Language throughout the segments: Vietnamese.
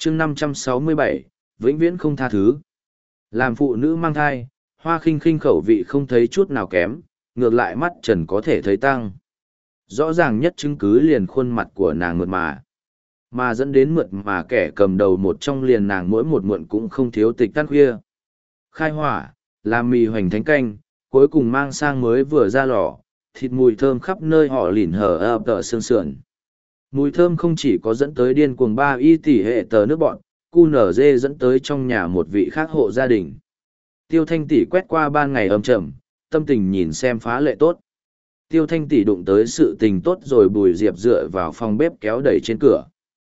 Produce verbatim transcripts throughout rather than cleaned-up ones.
chương năm trăm sáu mươi bảy, vĩnh viễn không tha thứ. Làm phụ nữ mang thai, Hoa Khinh Khinh khẩu vị không thấy chút nào kém, ngược lại mắt trần có thể thấy tăng. Rõ ràng nhất chứng cứ liền khuôn mặt của nàng mượt mà. Mà dẫn đến mượt mà kẻ cầm đầu một trong liền nàng mỗi một muộn cũng không thiếu tịch tan khuya. Khai hỏa, làm mì hoành thánh canh, cuối cùng mang sang mới vừa ra lò, thịt mùi thơm khắp nơi họ lỉn hở ập tờ xương sườn. Mùi thơm không chỉ có dẫn tới điên cuồng ba y tỷ hệ tờ nước bọn, cu nở dê dẫn tới trong nhà một vị khác hộ gia đình. Tiêu Thanh tỷ quét qua ban ngày âm trầm, tâm tình nhìn xem phá lệ tốt. Tiêu Thanh tỷ đụng tới sự tình tốt rồi Bùi Diệp dựa vào phòng bếp kéo đẩy trên cửa.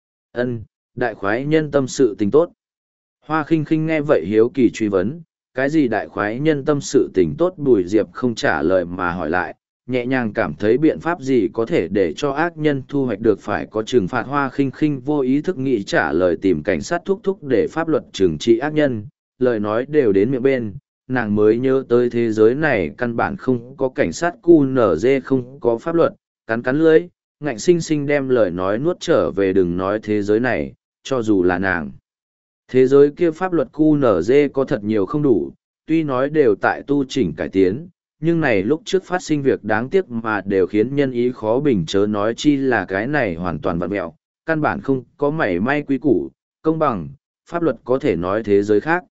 Ân, đại khoái nhân tâm sự tình tốt. Hoa Khinh Khinh nghe vậy hiếu kỳ truy vấn, cái gì đại khoái nhân tâm sự tình tốt? Bùi Diệp không trả lời mà hỏi lại, nhẹ nhàng cảm thấy biện pháp gì có thể để cho ác nhân thu hoạch được phải có trừng phạt. Hoa Khinh Khinh vô ý thức nghĩ trả lời tìm cảnh sát thúc thúc để pháp luật trừng trị ác nhân, lời nói đều đến miệng bên, nàng mới nhớ tới thế giới này căn bản không có cảnh sát, cu nở dê không có pháp luật, cắn cắn lưỡi, ngạnh sinh sinh đem lời nói nuốt trở về. Đừng nói thế giới này, cho dù là nàng. Thế giới kia pháp luật cu nở dê có thật nhiều không đủ, tuy nói đều tại tu chỉnh cải tiến, nhưng này lúc trước phát sinh việc đáng tiếc mà đều khiến nhân ý khó bình, chớ nói chi là cái này hoàn toàn vặn mẹo, căn bản không có mảy may quý củ, công bằng, pháp luật có thể nói thế giới khác.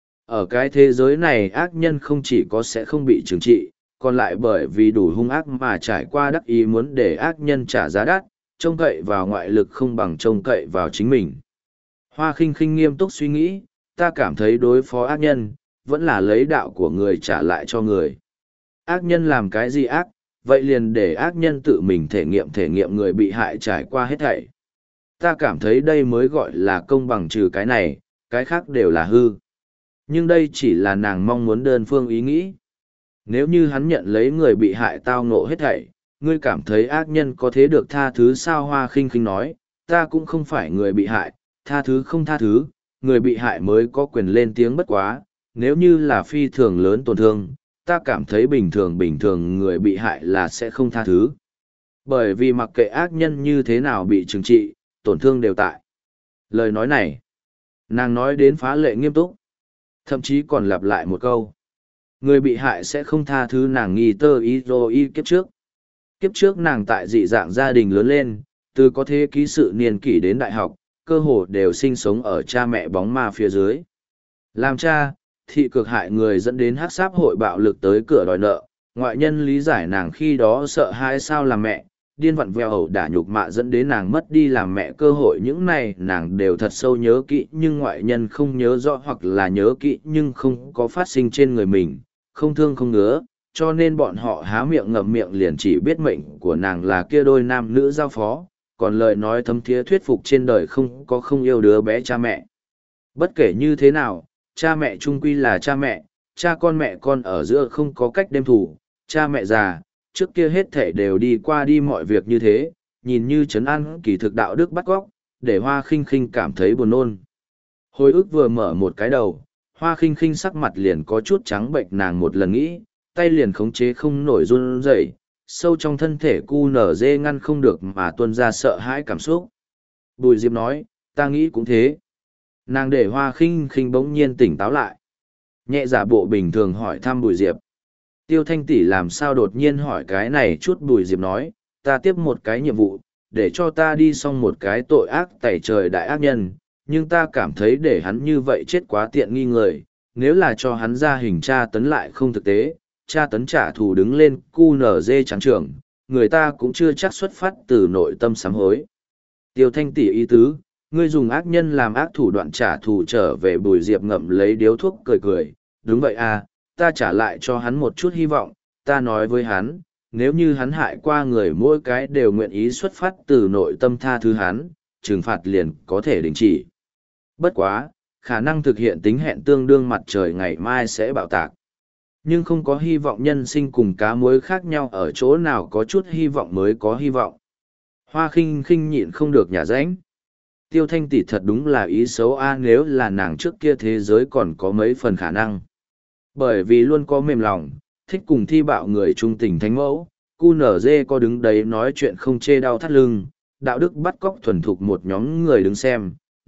Ở cái thế giới này ác nhân không chỉ có sẽ không bị trừng trị, còn lại bởi vì đủ hung ác mà trải qua đắc ý muốn để ác nhân trả giá đắt, trông cậy vào ngoại lực không bằng trông cậy vào chính mình. Hoa Khinh Khinh nghiêm túc suy nghĩ, ta cảm thấy đối phó ác nhân, vẫn là lấy đạo của người trả lại cho người. Ác nhân làm cái gì ác, vậy liền để ác nhân tự mình thể nghiệm thể nghiệm người bị hại trải qua hết thảy. Ta cảm thấy đây mới gọi là công bằng, trừ cái này, cái khác đều là hư. Nhưng đây chỉ là nàng mong muốn đơn phương ý nghĩ. Nếu như hắn nhận lấy người bị hại tao ngộ hết thảy, ngươi cảm thấy ác nhân có thế được tha thứ sao? Hoa Khinh Khinh nói, ta cũng không phải người bị hại, tha thứ không tha thứ, người bị hại mới có quyền lên tiếng. Bất quá, nếu như là phi thường lớn tổn thương, ta cảm thấy bình thường bình thường người bị hại là sẽ không tha thứ. Bởi vì mặc kệ ác nhân như thế nào bị trừng trị, tổn thương đều tại. Lời nói này, nàng nói đến phá lệ nghiêm túc. Thậm chí còn lặp lại một câu. Người bị hại sẽ không tha thứ nàng nghi tơ y rô y kiếp trước. Kiếp trước nàng tại dị dạng gia đình lớn lên, từ có thế ký sự niên kỷ đến đại học, cơ hồ đều sinh sống ở cha mẹ bóng ma phía dưới. Làm cha, thị cực hại người dẫn đến hắc sáp hội bạo lực tới cửa đòi nợ, ngoại nhân lý giải nàng khi đó sợ hãi sao làm mẹ, điên vặn vẹo ẩu đả nhục mạ dẫn đến nàng mất đi làm mẹ cơ hội. Những này nàng đều thật sâu nhớ kỹ, nhưng ngoại nhân không nhớ rõ, hoặc là nhớ kỹ nhưng không có phát sinh trên người mình, không thương không ngứa, cho nên bọn họ há miệng ngậm miệng liền chỉ biết mệnh của nàng là kia đôi nam nữ giao phó, còn lời nói thấm thía thuyết phục trên đời không có không yêu đứa bé cha mẹ. Bất kể như thế nào, cha mẹ chung quy là cha mẹ, cha con mẹ con ở giữa không có cách đem thủ, cha mẹ già, trước kia hết thể đều đi qua đi mọi việc như thế, nhìn như trấn an kỳ thực đạo đức bắt góc, để Hoa Khinh Khinh cảm thấy buồn nôn. Hồi ức vừa mở một cái đầu, Hoa Khinh Khinh sắc mặt liền có chút trắng bệnh, nàng một lần nghĩ, tay liền khống chế không nổi run rẩy, sâu trong thân thể cu nở dê ngăn không được mà tuôn ra sợ hãi cảm xúc. Bùi Diệp nói, ta nghĩ cũng thế. Nàng để Hoa Khinh Khinh bỗng nhiên tỉnh táo lại. Nhẹ giả bộ bình thường hỏi thăm Bùi Diệp. Tiêu Thanh tỷ làm sao đột nhiên hỏi cái này chút? Bùi Diệp nói, ta tiếp một cái nhiệm vụ, để cho ta đi xong một cái tội ác tẩy trời đại ác nhân, nhưng ta cảm thấy để hắn như vậy chết quá tiện nghi người, nếu là cho hắn ra hình tra tấn lại không thực tế, tra tấn trả thù đứng lên cu nở dê trắng trưởng, người ta cũng chưa chắc xuất phát từ nội tâm sám hối. Tiêu Thanh tỷ ý tứ, ngươi dùng ác nhân làm ác thủ đoạn trả thù trở về. Bùi Diệp ngậm lấy điếu thuốc cười cười, đúng vậy à, ta trả lại cho hắn một chút hy vọng, ta nói với hắn, nếu như hắn hại qua người mỗi cái đều nguyện ý xuất phát từ nội tâm tha thứ hắn, trừng phạt liền có thể đình chỉ. Bất quá, khả năng thực hiện tính hẹn tương đương mặt trời ngày mai sẽ bạo tạc. Nhưng không có hy vọng, nhân sinh cùng cá muối khác nhau ở chỗ nào có chút hy vọng mới có hy vọng. Hoa Khinh Khinh nhịn không được nhả rãnh. Tiêu Thanh tỷ thật đúng là ý xấu a, nếu là nàng trước kia thế giới còn có mấy phần khả năng. Bởi vì luôn có mềm lòng, thích cùng thi bạo người trung tình thánh mẫu, cu nở dê có đứng đấy nói chuyện không chê đau thắt lưng, đạo đức bắt cóc thuần thục một nhóm người đứng xem,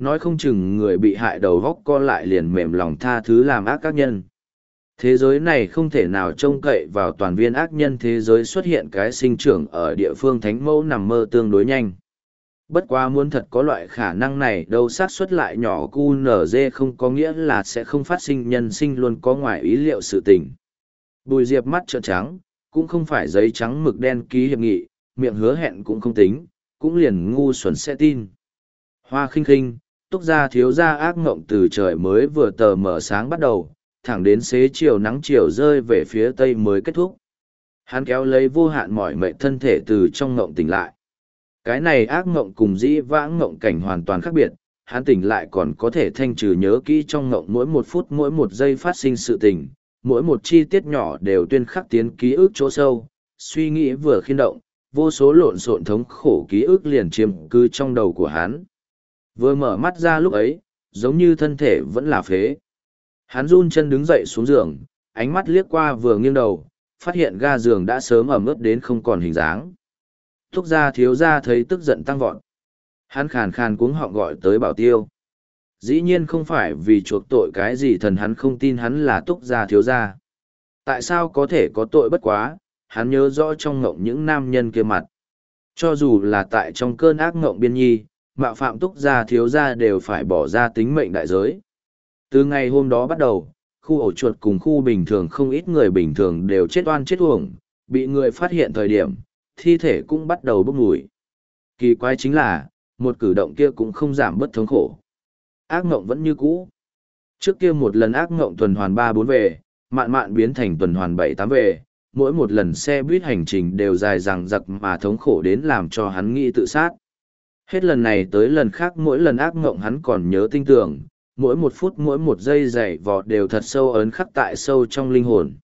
nói không chừng người bị hại đầu góc co lại liền mềm lòng tha thứ làm ác các nhân. Thế giới này không thể nào trông cậy vào toàn viên ác nhân thế giới xuất hiện cái sinh trưởng ở địa phương thánh mẫu nằm mơ tương đối nhanh. Bất quá muốn thật có loại khả năng này đâu xác suất lại nhỏ cu nở dê không có nghĩa là sẽ không phát sinh nhân sinh luôn có ngoài ý liệu sự tình. Bùi Diệp mắt trợn trắng, cũng không phải giấy trắng mực đen ký hiệp nghị, miệng hứa hẹn cũng không tính, cũng liền ngu xuẩn sẽ tin. Hoa khinh khinh, Túc gia thiếu gia ác ngộng từ trời mới vừa tờ mở sáng bắt đầu, thẳng đến xế chiều nắng chiều rơi về phía tây mới kết thúc. Hắn kéo lấy vô hạn mỏi mệt thân thể từ trong ngộng tỉnh lại. Cái này ác ngộng cùng dĩ vãng ngộng cảnh hoàn toàn khác biệt, hắn tỉnh lại còn có thể thanh trừ nhớ kỹ trong ngộng mỗi một phút mỗi một giây phát sinh sự tình, mỗi một chi tiết nhỏ đều tuyên khắc tiến ký ức chỗ sâu, suy nghĩ vừa khiên động, vô số lộn xộn thống khổ ký ức liền chiếm cứ trong đầu của hắn. Vừa mở mắt ra lúc ấy, giống như thân thể vẫn là phế. Hắn run chân đứng dậy xuống giường, ánh mắt liếc qua vừa nghiêng đầu, phát hiện ga giường đã sớm ẩm ướt đến không còn hình dáng. Túc gia thiếu gia thấy tức giận tăng vọt. Hắn khàn khàn cuống họng gọi tới Bảo Tiêu. Dĩ nhiên không phải vì chuộc tội cái gì thần hắn không tin hắn là Túc gia thiếu gia. Tại sao có thể có tội bất quá, hắn nhớ rõ trong ngộng những nam nhân kia mặt. Cho dù là tại trong cơn ác ngộng biên nhi, mạo phạm Túc gia thiếu gia đều phải bỏ ra tính mệnh đại giới. Từ ngày hôm đó bắt đầu, khu ổ chuột cùng khu bình thường không ít người bình thường đều chết oan chết uổng, bị người phát hiện thời điểm, thi thể cũng bắt đầu bốc mùi. Kỳ quái chính là, một cử động kia cũng không giảm bất thống khổ. Ác ngộng vẫn như cũ. Trước kia một lần ác ngộng tuần hoàn ba bốn về, mạn mạn biến thành tuần hoàn bảy tám về, mỗi một lần xe buýt hành trình đều dài dằng dặc mà thống khổ đến làm cho hắn nghĩ tự sát. Hết lần này tới lần khác mỗi lần ác ngộng hắn còn nhớ tinh tường, mỗi một phút mỗi một giây dày vò đều thật sâu ấn khắc tại sâu trong linh hồn.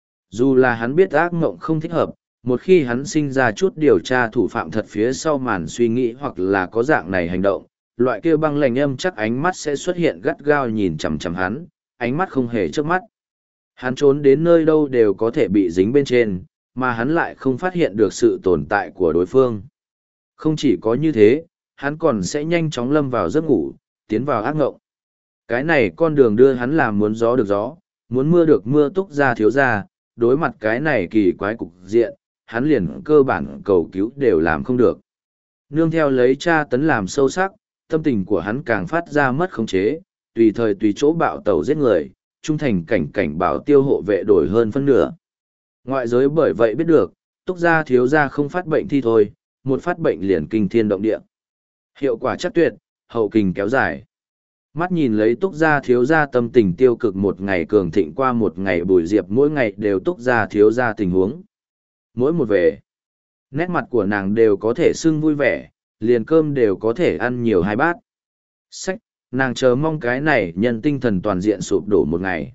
Dù là hắn biết ác ngộng không thích hợp, một khi hắn sinh ra chút điều tra thủ phạm thật phía sau màn suy nghĩ hoặc là có dạng này hành động, loại kia băng lạnh âm chắc ánh mắt sẽ xuất hiện gắt gao nhìn chằm chằm hắn, ánh mắt không hề trước mắt. Hắn trốn đến nơi đâu đều có thể bị dính bên trên, mà hắn lại không phát hiện được sự tồn tại của đối phương. Không chỉ có như thế, hắn còn sẽ nhanh chóng lâm vào giấc ngủ, tiến vào ác ngộng. Cái này con đường đưa hắn làm muốn gió được gió, muốn mưa được mưa Túc gia thiếu gia, đối mặt cái này kỳ quái cục diện, hắn liền cơ bản cầu cứu đều làm không được. Nương theo lấy tra tấn làm sâu sắc, tâm tình của hắn càng phát ra mất khống chế, tùy thời tùy chỗ bạo tẩu giết người, trung thành cảnh cảnh bảo tiêu hộ vệ đổi hơn phân nửa. Ngoại giới bởi vậy biết được, Túc gia thiếu gia không phát bệnh thi thôi, một phát bệnh liền kinh thiên động địa. Hiệu quả chắc tuyệt, hậu kình kéo dài. Mắt nhìn lấy Túc gia thiếu gia tâm tình tiêu cực một ngày cường thịnh qua một ngày Bùi Diệp mỗi ngày đều Túc gia thiếu gia tình huống. Mỗi một về, nét mặt của nàng đều có thể sưng vui vẻ, liền cơm đều có thể ăn nhiều hai bát. Sách, nàng chờ mong cái này nhân tinh thần toàn diện sụp đổ một ngày.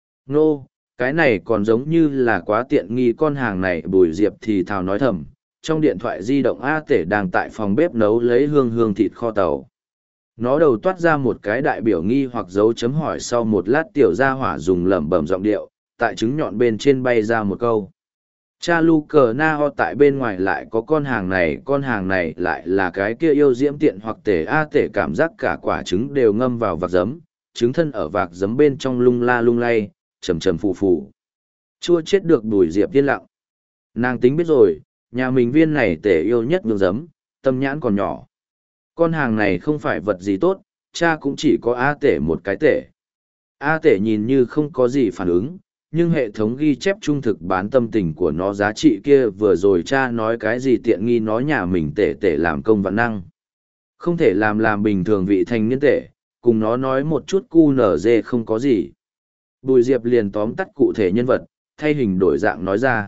Nô, cái này còn giống như là quá tiện nghi con hàng này Bùi Diệp thì thào nói thầm, trong điện thoại di động A Tể đang tại phòng bếp nấu lấy hương hương thịt kho tàu. Nó đầu toát ra một cái đại biểu nghi hoặc dấu chấm hỏi sau một lát tiểu gia hỏa dùng lẩm bẩm giọng điệu, tại trứng nhọn bên trên bay ra một câu. Cha lu cờ na ho tại bên ngoài lại có con hàng này, con hàng này lại là cái kia yêu diễm tiện hoặc tể a tể cảm giác cả quả trứng đều ngâm vào vạc giấm, trứng thân ở vạc giấm bên trong lung la lung lay, trầm trầm phù phù. Chua chết được Bùi Diệp yên lặng. Nàng tính biết rồi, nhà mình viên này tể yêu nhất nhường giấm, tâm nhãn còn nhỏ. Con hàng này không phải vật gì tốt, cha cũng chỉ có A tể một cái tể. A tể nhìn như không có gì phản ứng, nhưng hệ thống ghi chép trung thực bán tâm tình của nó giá trị kia vừa rồi cha nói cái gì tiện nghi nó nhà mình tể tể làm công vạn năng. Không thể làm làm bình thường vị thành niên tể, cùng nó nói một chút cu nở dê không có gì. Bùi Diệp liền tóm tắt cụ thể nhân vật, thay hình đổi dạng nói ra.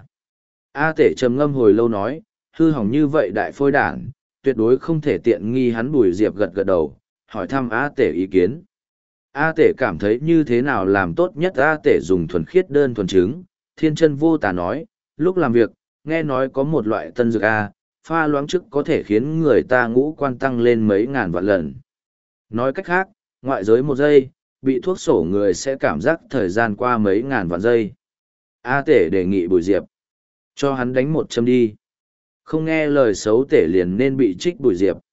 A tể trầm ngâm hồi lâu nói, hư hỏng như vậy đại phôi đản, tuyệt đối không thể tiện nghi hắn. Bùi Diệp gật gật đầu, hỏi thăm A tể ý kiến. A tể cảm thấy như thế nào làm tốt nhất. A tể dùng thuần khiết đơn thuần trứng, thiên chân vô tà nói, lúc làm việc, nghe nói có một loại tân dược A, pha loãng trước có thể khiến người ta ngũ quan tăng lên mấy ngàn vạn lần. Nói cách khác, ngoại giới một giây, bị thuốc sổ người sẽ cảm giác thời gian qua mấy ngàn vạn giây. A tể đề nghị Bùi Diệp, cho hắn đánh một châm đi. Không nghe lời xấu tể liền nên bị trích Bùi Diệp.